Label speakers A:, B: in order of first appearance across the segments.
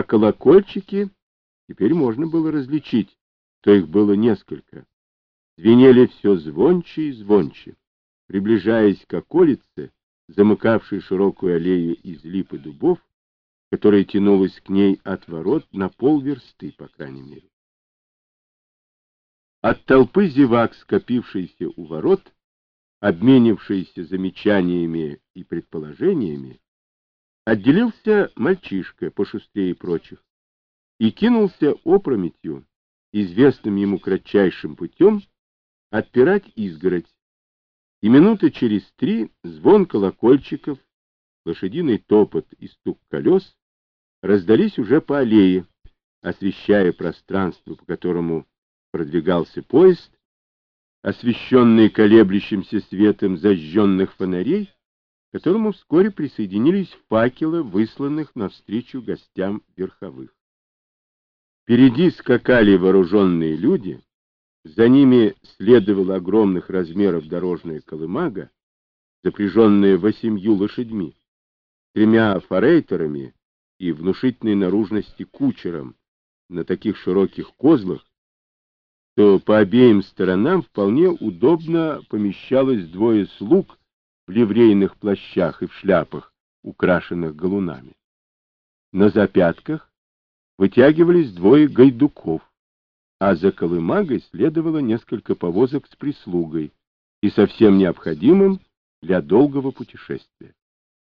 A: А колокольчики теперь можно было различить, то их было несколько. Звенели все звонче и звонче. Приближаясь к околице, замыкавшей широкую аллею из лип и дубов, которая тянулась к ней от ворот на полверсты, по крайней мере. От толпы зевак, скопившейся у ворот, обменившейся замечаниями и предположениями, отделился мальчишка пошустрее прочих и кинулся опрометью, известным ему кратчайшим путем, отпирать изгородь. И минуты через 3 звон колокольчиков, лошадиный топот и стук колес раздались уже по аллее, освещая пространство, по которому продвигался поезд, освещенный колеблющимся светом зажженных фонарей, к которому вскоре присоединились факелы, высланных навстречу гостям верховых. Впереди скакали вооруженные люди, за ними следовала огромных размеров дорожная колымага, запряженная 8 лошадьми, 3 форейтерами и внушительной наружности кучером на таких широких козлах, что по обеим сторонам вполне удобно помещалось 2 слуг в ливрейных плащах и в шляпах, украшенных галунами. На запятках вытягивались 2 гайдуков, а за колымагой следовало несколько повозок с прислугой и со всем необходимым для долгого путешествия.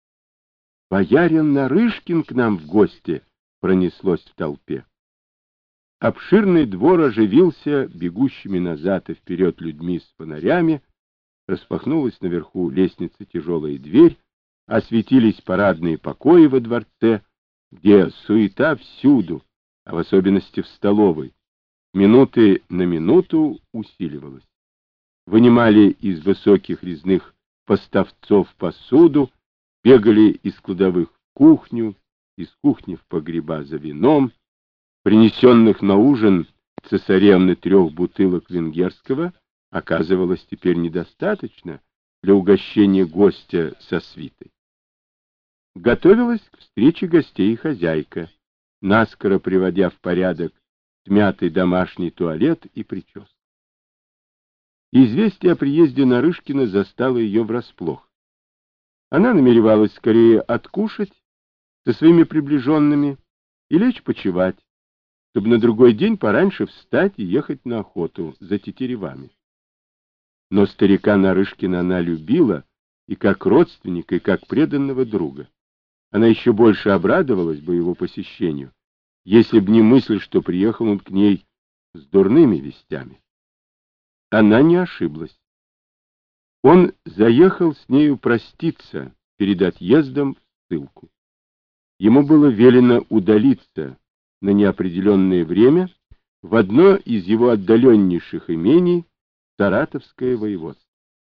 A: «Боярин Нарышкин к нам в гости!» пронеслось в толпе. Обширный двор оживился бегущими назад и вперед людьми с фонарями, распахнулась наверху лестницы тяжелая дверь, осветились парадные покои во дворце, где суета всюду, а в особенности в столовой, минуты на минуту усиливалась. Вынимали из высоких резных поставцов посуду, бегали из кладовых в кухню, из кухни в погреба за вином. Принесенных на ужин цесаревны 3 бутылок венгерского оказывалось теперь недостаточно для угощения гостя со свитой. Готовилась к встрече гостей хозяйка, наскоро приводя в порядок смятый домашний туалет и прическу. Известие о приезде Нарышкина застало ее врасплох. Она намеревалась скорее откушать со своими приближенными и лечь почевать, чтобы на другой день пораньше встать и ехать на охоту за тетеревами. Но старика Нарышкина она любила и как родственника, и как преданного друга. Она еще больше обрадовалась бы его посещению, если б не мысль, что приехал он к ней с дурными вестями. Она не ошиблась. Он заехал с нею проститься перед отъездом в ссылку. Ему было велено удалиться на неопределенное время в одно из его отдаленнейших имений, Саратовское воеводство.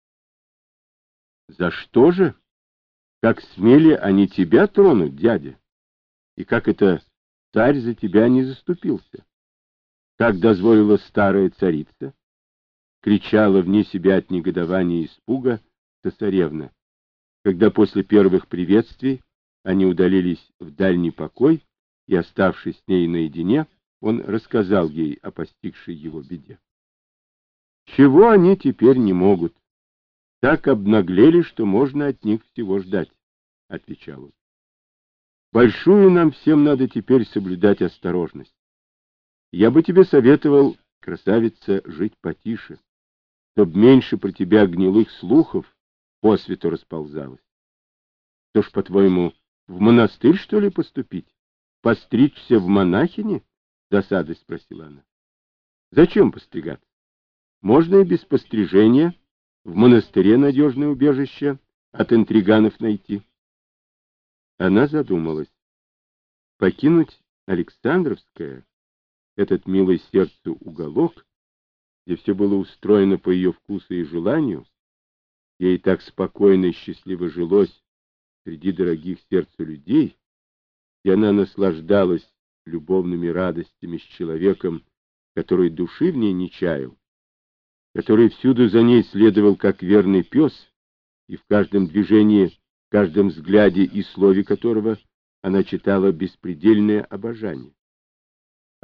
A: За что же? Как смели они тебя тронуть, дядя? И как это царь за тебя не заступился? Как дозволила старая царица? Кричала вне себя от негодования и испуга цесаревна, когда после первых приветствий они удалились в дальний покой, и, оставшись с ней наедине, он рассказал ей о постигшей его беде. «Чего они теперь не могут? Так обнаглели, что можно от них всего ждать», — отвечал он. «Большую нам всем надо теперь соблюдать осторожность. Я бы тебе советовал, красавица, жить потише, чтоб меньше про тебя гнилых слухов по свету расползалось. Что ж, по-твоему, в монастырь, что ли, поступить? Постричься в монахини?» — с досадой спросила она. «Зачем постригаться? Можно и без пострижения в монастыре надежное убежище от интриганов найти». Она задумалась. Покинуть Александровское, этот милый сердцу уголок, где все было устроено по ее вкусу и желанию, ей так спокойно и счастливо жилось среди дорогих сердцу людей, и она наслаждалась любовными радостями с человеком, который души в ней не чаял, который всюду за ней следовал как верный пес, и в каждом движении, в каждом взгляде и слове которого она читала беспредельное обожание.